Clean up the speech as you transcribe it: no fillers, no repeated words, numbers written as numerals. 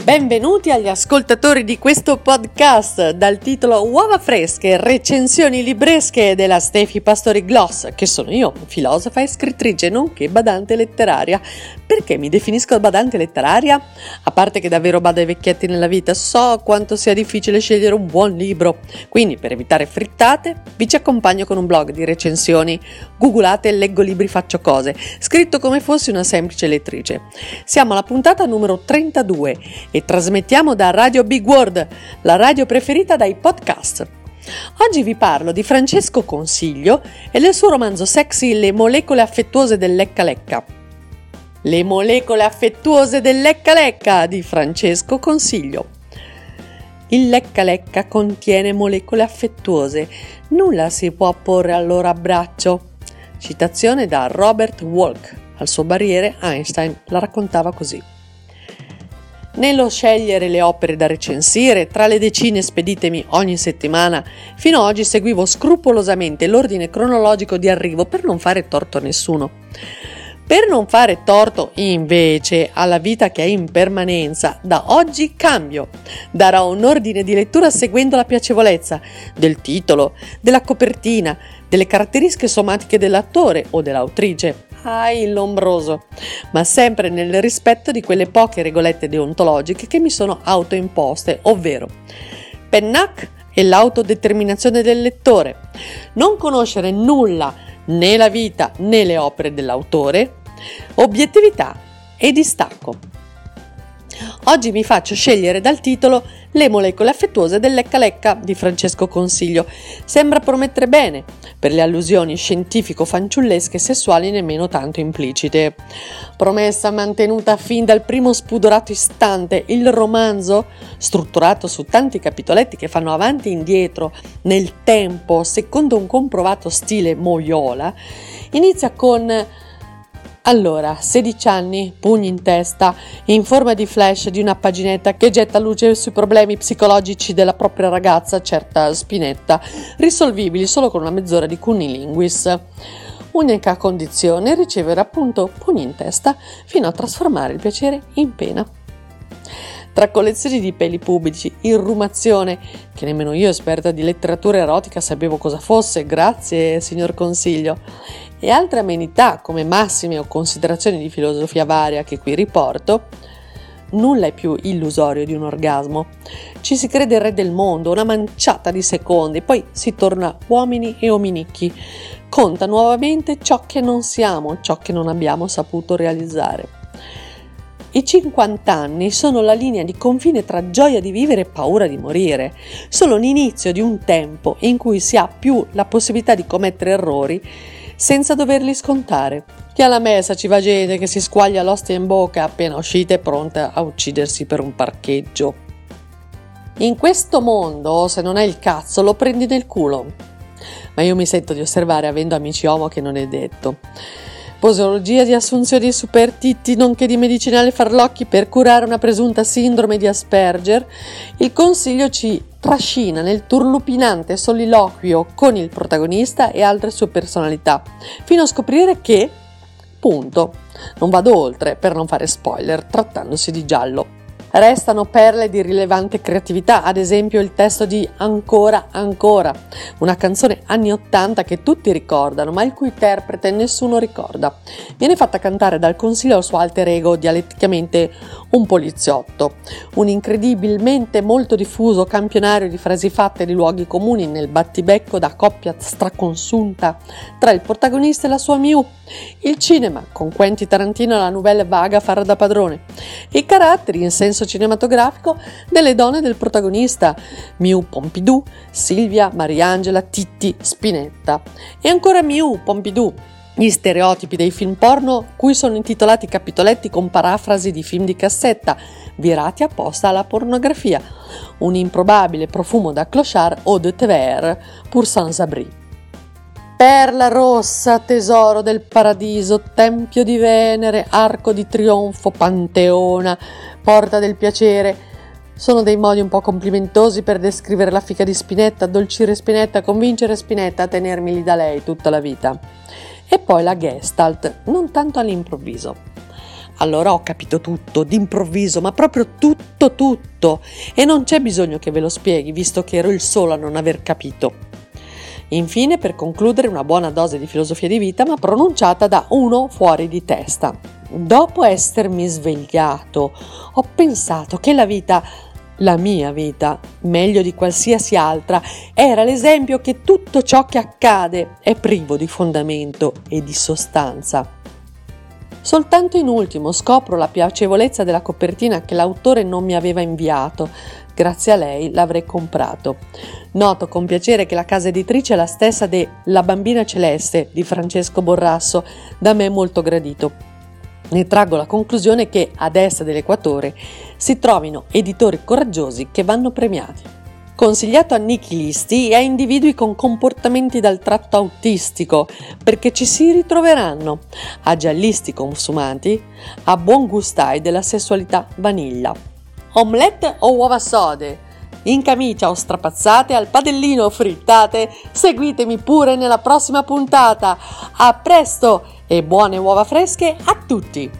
Benvenuti agli ascoltatori di questo podcast dal titolo Uova fresche, recensioni libresche della Stefi Pastori Gloss, che sono io, filosofa e scrittrice nonché badante letteraria. Perché mi definisco badante letteraria? A parte che davvero bado ai vecchietti nella vita, so quanto sia difficile scegliere un buon libro, quindi per evitare frittate vi ci accompagno con un blog di recensioni. Googolate Leggo libri faccio cose, scritto come fossi una semplice lettrice. Siamo alla puntata numero 32 e trasmettiamo da Radio Big World, la radio preferita dai podcast. Oggi vi parlo di Francesco Consiglio e del suo romanzo sexy Le molecole affettuose del lecca lecca. Le molecole affettuose del lecca lecca di Francesco Consiglio. Il lecca lecca contiene molecole affettuose, nulla si può apporre al loro abbraccio. Citazione da Robert Walk. Al suo barriere Einstein la raccontava così. Nello scegliere le opere da recensire, tra le decine speditemi ogni settimana, fino ad oggi seguivo scrupolosamente l'ordine cronologico di arrivo per non fare torto a nessuno. Per non fare torto, invece, alla vita che è in permanenza, da oggi cambio. Darò un ordine di lettura seguendo la piacevolezza del titolo, della copertina, delle caratteristiche somatiche dell'attore o dell'autrice. L'ombroso, ma sempre nel rispetto di quelle poche regolette deontologiche che mi sono autoimposte, ovvero PENNAC e l'autodeterminazione del lettore, non conoscere nulla, né la vita né le opere dell'autore, obiettività e distacco. Oggi mi faccio scegliere dal titolo Le molecole affettuose del lecca lecca di Francesco Consiglio. Sembra promettere bene, per le allusioni scientifico-fanciullesche e sessuali nemmeno tanto implicite. Promessa mantenuta fin dal primo spudorato istante, il romanzo, strutturato su tanti capitoletti che fanno avanti e indietro nel tempo secondo un comprovato stile Moiola, inizia con... 16 anni, pugni in testa, in forma di flash di una paginetta che getta luce sui problemi psicologici della propria ragazza, certa Spinetta, risolvibili solo con una mezz'ora di cunnilinguis. Unica condizione, ricevere appunto pugni in testa fino a trasformare il piacere in pena. Tra collezioni di peli pubici, irrumazione, che nemmeno io esperta di letteratura erotica sapevo cosa fosse, grazie signor Consiglio, e altre amenità come massime o considerazioni di filosofia varia che qui riporto, nulla è più illusorio di un orgasmo. Ci si crede il re del mondo, una manciata di secondi, poi si torna uomini e ominicchi. Conta nuovamente ciò che non siamo, ciò che non abbiamo saputo realizzare. I 50 anni sono la linea di confine tra gioia di vivere e paura di morire. Sono l'inizio di un tempo in cui si ha più la possibilità di commettere errori senza doverli scontare. Che alla messa ci va gente che si squaglia l'ostia in bocca appena uscita e pronta a uccidersi per un parcheggio. In questo mondo, se non è il cazzo, lo prendi nel culo. Ma io mi sento di osservare, avendo amici uomo, che non è detto. Posologia di assunzioni supertitti nonché di medicinali farlocchi per curare una presunta sindrome di Asperger, il Consiglio ci trascina nel turlupinante soliloquio con il protagonista e altre sue personalità, fino a scoprire che, punto, non vado oltre per non fare spoiler trattandosi di giallo. Restano perle di rilevante creatività, ad esempio il testo di Ancora Ancora, una canzone anni 80 che tutti ricordano ma il cui interprete nessuno ricorda. Viene fatta cantare dal Consiglio al suo alter ego, dialetticamente un poliziotto. Un incredibilmente molto diffuso campionario di frasi fatte e di luoghi comuni nel battibecco da coppia straconsunta tra il protagonista e la sua Miu. Il cinema, con Quentin Tarantino e la nouvelle vaga a fare da padrone. I caratteri in senso cinematografico delle donne del protagonista, Miu Pompidou, Silvia, Mariangela, Titti, Spinetta. E ancora Miu Pompidou. Gli stereotipi dei film porno cui sono intitolati capitoletti con parafrasi di film di cassetta, virati apposta alla pornografia. Un improbabile profumo da clochard o de Tver, pur sans abri. Perla rossa, tesoro del paradiso, tempio di Venere, arco di trionfo, panteona, porta del piacere. Sono dei modi un po' complimentosi per descrivere la fica di Spinetta, addolcire Spinetta, convincere Spinetta a tenermi lì da lei tutta la vita. E poi la Gestalt, non tanto all'improvviso. Allora ho capito tutto, d'improvviso, ma proprio tutto, e non c'è bisogno che ve lo spieghi, visto che ero il solo a non aver capito. Infine, per concludere, una buona dose di filosofia di vita, ma pronunciata da uno fuori di testa. Dopo essermi svegliato, ho pensato che la mia vita, meglio di qualsiasi altra, era l'esempio che tutto ciò che accade è privo di fondamento e di sostanza. Soltanto in ultimo scopro la piacevolezza della copertina che l'autore non mi aveva inviato. Grazie a lei l'avrei comprato. Noto con piacere che la casa editrice è la stessa de La bambina celeste di Francesco Borrasso, da me molto gradito. Ne traggo la conclusione che a destra dell'equatore si trovino editori coraggiosi che vanno premiati. Consigliato a nichilisti e a individui con comportamenti dal tratto autistico, perché ci si ritroveranno, a giallisti consumati, a buon gustai della sessualità vaniglia. Omelette o uova sode, in camicia o strapazzate, al padellino o frittate, seguitemi pure nella prossima puntata. A presto e buone uova fresche a tutti!